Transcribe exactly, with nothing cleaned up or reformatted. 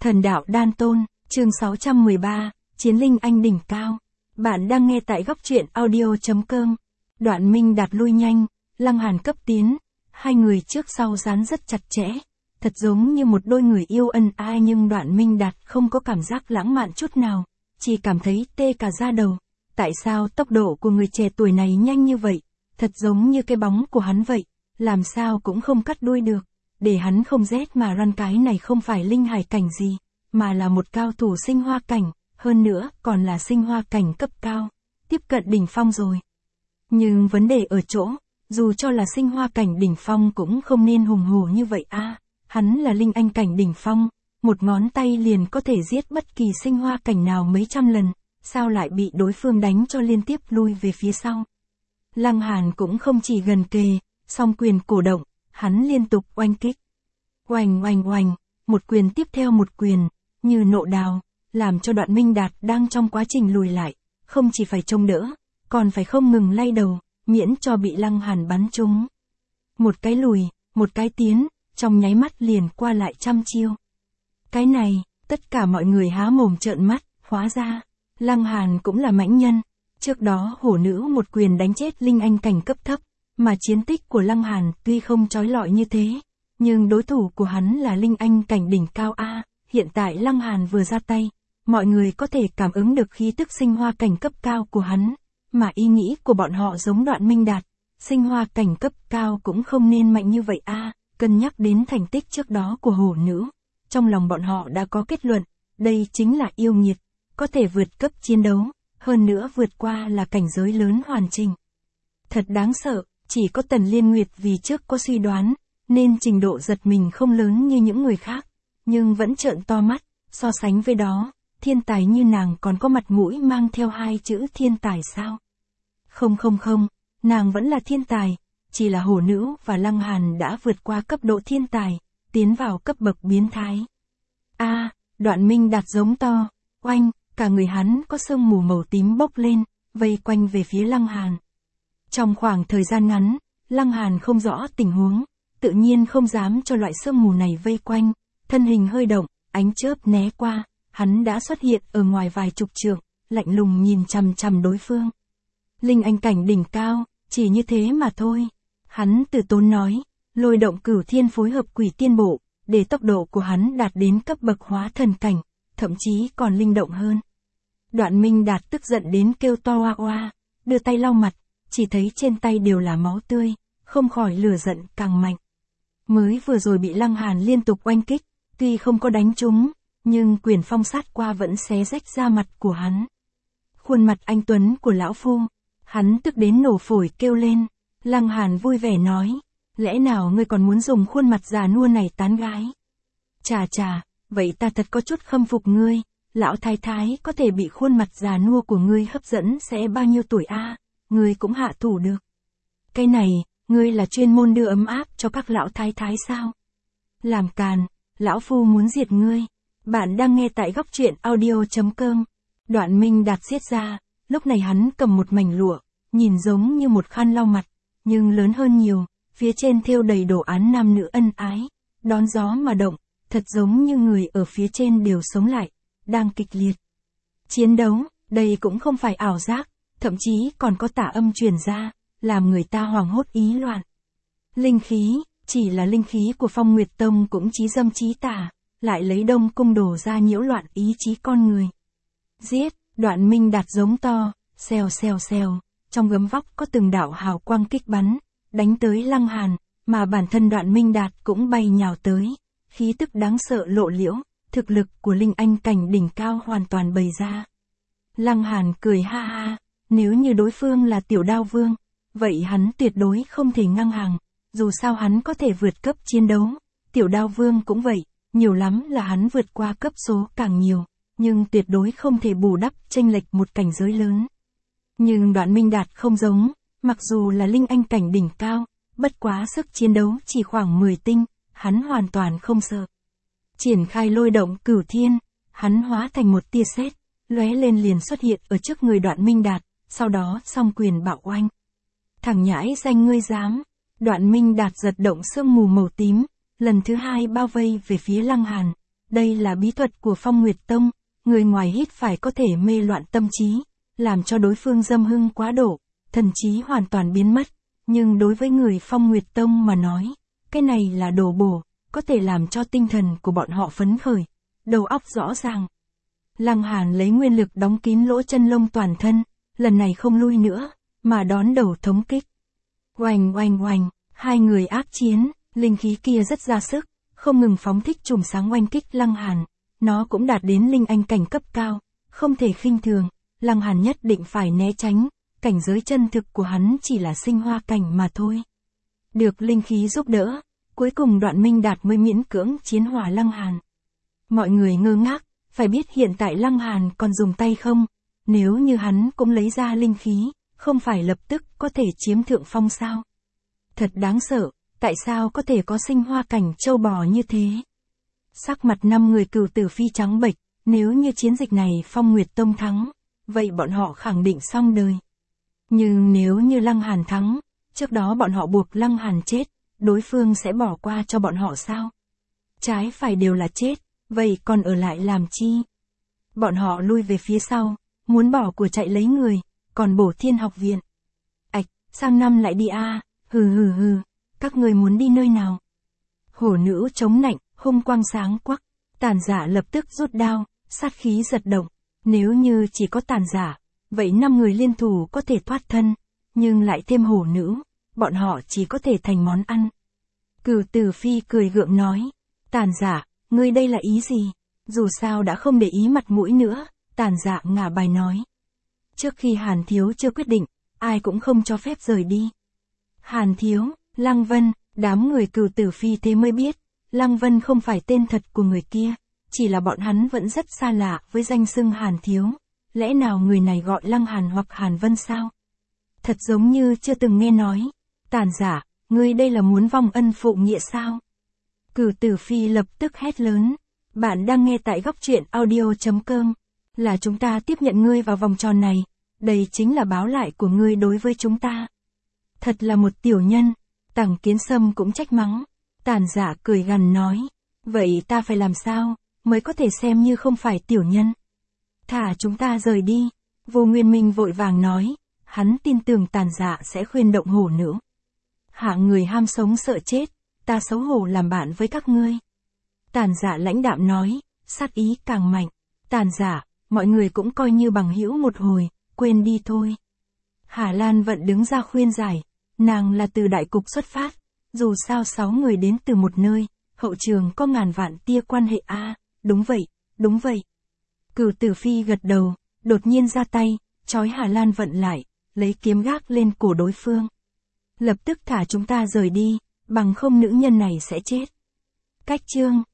Thần đạo đan tôn, chương sáu trăm mười ba, Chiến linh anh đỉnh cao. Bạn đang nghe tại góc truyện audio chấm com. Đoạn Minh Đạt lui nhanh, Lăng Hàn cấp tiến, hai người trước sau dán rất chặt chẽ, thật giống như một đôi người yêu ân ai, nhưng Đoạn Minh Đạt không có cảm giác lãng mạn chút nào, chỉ cảm thấy tê cả da đầu. Tại sao tốc độ của người trẻ tuổi này nhanh như vậy, thật giống như cái bóng của hắn vậy, làm sao cũng không cắt đuôi được. Để hắn không rét mà răn, cái này không phải linh hải cảnh gì, mà là một cao thủ sinh hoa cảnh, hơn nữa còn là sinh hoa cảnh cấp cao, tiếp cận đỉnh phong rồi. Nhưng vấn đề ở chỗ, dù cho là sinh hoa cảnh đỉnh phong cũng không nên hùng hổ như vậy a. À, hắn là linh anh cảnh đỉnh phong, một ngón tay liền có thể giết bất kỳ sinh hoa cảnh nào mấy trăm lần, sao lại bị đối phương đánh cho liên tiếp lui về phía sau. Lăng Hàn cũng không chỉ gần kề, song quyền cổ động, hắn liên tục oanh kích. Oanh oanh oanh, một quyền tiếp theo một quyền, như nộ đào, làm cho Đoạn Minh Đạt đang trong quá trình lùi lại, không chỉ phải trông đỡ, còn phải không ngừng lay đầu, miễn cho bị Lăng Hàn bắn trúng. Một cái lùi, một cái tiến, trong nháy mắt liền qua lại trăm chiêu. Cái này, tất cả mọi người há mồm trợn mắt, hóa ra, Lăng Hàn cũng là mãnh nhân. Trước đó hổ nữ một quyền đánh chết linh anh cảnh cấp thấp, mà chiến tích của Lăng Hàn tuy không chói lọi như thế, nhưng đối thủ của hắn là linh anh cảnh đỉnh cao a. Hiện tại Lăng Hàn vừa ra tay, mọi người có thể cảm ứng được khí tức sinh hoa cảnh cấp cao của hắn, mà ý nghĩ của bọn họ giống Đoạn Minh Đạt, sinh hoa cảnh cấp cao cũng không nên mạnh như vậy a. Cân nhắc đến thành tích trước đó của hổ nữ, trong lòng bọn họ đã có kết luận, đây chính là yêu nghiệt, có thể vượt cấp chiến đấu, hơn nữa vượt qua là cảnh giới lớn hoàn chỉnh. Thật đáng sợ, chỉ có Tần Liên Nguyệt vì trước có suy đoán, nên trình độ giật mình không lớn như những người khác, nhưng vẫn trợn to mắt, so sánh với đó, thiên tài như nàng còn có mặt mũi mang theo hai chữ thiên tài sao? Không không không, nàng vẫn là thiên tài, chỉ là hổ nữ và Lăng Hàn đã vượt qua cấp độ thiên tài, tiến vào cấp bậc biến thái. A, à, Đoạn Minh Đạt giống to, oanh, cả người hắn có sương mù màu tím bốc lên, vây quanh về phía Lăng Hàn. Trong khoảng thời gian ngắn, Lăng Hàn không rõ tình huống, tự nhiên không dám cho loại sương mù này vây quanh, thân hình hơi động, ánh chớp né qua, hắn đã xuất hiện ở ngoài vài chục trượng, lạnh lùng nhìn chằm chằm đối phương. Linh anh cảnh đỉnh cao, chỉ như thế mà thôi. Hắn từ tốn nói, lôi động cửu thiên phối hợp quỷ tiên bộ, để tốc độ của hắn đạt đến cấp bậc hóa thần cảnh, thậm chí còn linh động hơn. Đoạn Minh Đạt tức giận đến kêu to oa oa, đưa tay lau mặt, chỉ thấy trên tay đều là máu tươi, không khỏi lửa giận càng mạnh. Mới vừa rồi bị Lăng Hàn liên tục oanh kích, tuy không có đánh trúng, nhưng quyền phong sát qua vẫn xé rách da mặt của hắn. Khuôn mặt anh tuấn của lão phu, hắn tức đến nổ phổi kêu lên. Lăng Hàn vui vẻ nói, lẽ nào ngươi còn muốn dùng khuôn mặt già nua này tán gái? Chà chà, vậy ta thật có chút khâm phục ngươi, lão thái thái có thể bị khuôn mặt già nua của ngươi hấp dẫn sẽ bao nhiêu tuổi a? À? Ngươi cũng hạ thủ được. Cái này, ngươi là chuyên môn đưa ấm áp cho các lão thái thái sao? Làm càn, lão phu muốn diệt ngươi. Bạn đang nghe tại góc truyện audio chấm com. Đoạn Minh Đạt giết ra, lúc này hắn cầm một mảnh lụa, nhìn giống như một khăn lau mặt, nhưng lớn hơn nhiều, phía trên thêu đầy đồ án nam nữ ân ái, đón gió mà động, thật giống như người ở phía trên đều sống lại, đang kịch liệt chiến đấu. Đây cũng không phải ảo giác, thậm chí còn có tả âm truyền ra, làm người ta hoảng hốt ý loạn. Linh khí, chỉ là linh khí của Phong Nguyệt Tông cũng chí dâm chí tả, lại lấy Đông Cung đổ ra nhiễu loạn ý chí con người. Giết, Đoạn Minh Đạt giống to, xèo xèo xèo, trong gấm vóc có từng đạo hào quang kích bắn, đánh tới Lăng Hàn, mà bản thân Đoạn Minh Đạt cũng bay nhào tới, khí tức đáng sợ lộ liễu, thực lực của linh anh cảnh đỉnh cao hoàn toàn bày ra. Lăng Hàn cười ha ha, nếu như đối phương là Tiểu Đao Vương, vậy hắn tuyệt đối không thể ngang hàng, dù sao hắn có thể vượt cấp chiến đấu, Tiểu Đao Vương cũng vậy, nhiều lắm là hắn vượt qua cấp số càng nhiều, nhưng tuyệt đối không thể bù đắp chênh lệch một cảnh giới lớn. Nhưng Đoạn Minh Đạt không giống, mặc dù là linh anh cảnh đỉnh cao, bất quá sức chiến đấu chỉ khoảng mười tinh, hắn hoàn toàn không sợ. Triển khai lôi động cửu thiên, hắn hóa thành một tia sét, lóe lên liền xuất hiện ở trước người Đoạn Minh Đạt, sau đó song quyền bạo oanh. Thằng nhãi danh ngươi dám, Đoạn Minh Đạt giật động sương mù màu tím, lần thứ hai bao vây về phía Lăng Hàn, Đây là bí thuật của Phong Nguyệt Tông, người ngoài hít phải có thể mê loạn tâm trí, làm cho đối phương dâm hưng quá độ, thần trí hoàn toàn biến mất. Nhưng đối với người Phong Nguyệt Tông mà nói, cái này là đồ bổ, có thể làm cho tinh thần của bọn họ phấn khởi, đầu óc rõ ràng. Lăng Hàn lấy nguyên lực đóng kín lỗ chân lông toàn thân, lần này không lui nữa, mà đón đầu thống kích. Oanh oanh oanh, hai người ác chiến, linh khí kia rất ra sức, không ngừng phóng thích chùm sáng oanh kích Lăng Hàn. Nó cũng đạt đến linh anh cảnh cấp cao, không thể khinh thường, Lăng Hàn nhất định phải né tránh, cảnh giới chân thực của hắn chỉ là sinh hoa cảnh mà thôi. Được linh khí giúp đỡ, cuối cùng Đoạn Minh Đạt mới miễn cưỡng chiến hòa Lăng Hàn. Mọi người ngơ ngác, phải biết hiện tại Lăng Hàn còn dùng tay không, nếu như hắn cũng lấy ra linh khí, không phải lập tức có thể chiếm thượng phong sao? Thật đáng sợ, tại sao có thể có sinh hoa cảnh châu bò như thế? Sắc mặt năm người Cửu Tử Phi trắng bệch, nếu như chiến dịch này Phong Nguyệt Tông thắng, vậy bọn họ khẳng định xong đời. Nhưng nếu như Lăng Hàn thắng, trước đó bọn họ buộc Lăng Hàn chết, đối phương sẽ bỏ qua cho bọn họ sao? Trái phải đều là chết, vậy còn ở lại làm chi? Bọn họ lui về phía sau, muốn bỏ của chạy lấy người, còn Bổ Thiên học viện. Ảch, sang năm lại đi a, à, hừ hừ hừ, các người muốn đi nơi nào? Hổ nữ chống nạnh, hung quang sáng quắc, Tàn Giả lập tức rút đao, sát khí giật động. Nếu như chỉ có Tàn Giả, vậy năm người liên thủ có thể thoát thân, nhưng lại thêm hổ nữ, bọn họ chỉ có thể thành món ăn. Cửu Tử Phi cười gượng nói, Tàn Giả, ngươi đây là ý gì? Dù sao đã không để ý mặt mũi nữa, Tàn Giả ngả bài nói. Trước khi Hàn Thiếu chưa quyết định, ai cũng không cho phép rời đi. Hàn Thiếu, Lăng Vân, đám người Cửu Tử Phi thế mới biết, Lăng Vân không phải tên thật của người kia, chỉ là bọn hắn vẫn rất xa lạ với danh xưng Hàn Thiếu. Lẽ nào người này gọi Lăng Hàn hoặc Hàn Vân sao? Thật giống như chưa từng nghe nói. Tàn Giả, ngươi đây là muốn vong ân phụ nghĩa sao? Cửu Tử Phi lập tức hét lớn. Bạn đang nghe tại góc truyện audio chấm com. Là chúng ta tiếp nhận ngươi vào vòng tròn này. Đây chính là báo lại của ngươi đối với chúng ta. Thật là một tiểu nhân. Tằng Kiến Sâm cũng trách mắng. Tàn Giả cười gằn nói. Vậy ta phải làm sao, mới có thể xem như không phải tiểu nhân? Thả chúng ta rời đi. Vô Nguyên Minh vội vàng nói. Hắn tin tưởng Tàn Giả sẽ khuyên động hổ nữ. Hạ người ham sống sợ chết, ta xấu hổ làm bạn với các ngươi. Tàn Giả lãnh đạm nói, sát ý càng mạnh. Tàn Giả, mọi người cũng coi như bằng hữu một hồi, quên đi thôi. Hà Lan Vận đứng ra khuyên giải, nàng là từ đại cục xuất phát, dù sao sáu người đến từ một nơi, hậu trường có ngàn vạn tia quan hệ a, à, đúng vậy, đúng vậy. Cửu Tử Phi gật đầu, đột nhiên ra tay, trói Hà Lan Vận lại, lấy kiếm gác lên cổ đối phương. Lập tức thả chúng ta rời đi, bằng không nữ nhân này sẽ chết. Cách chương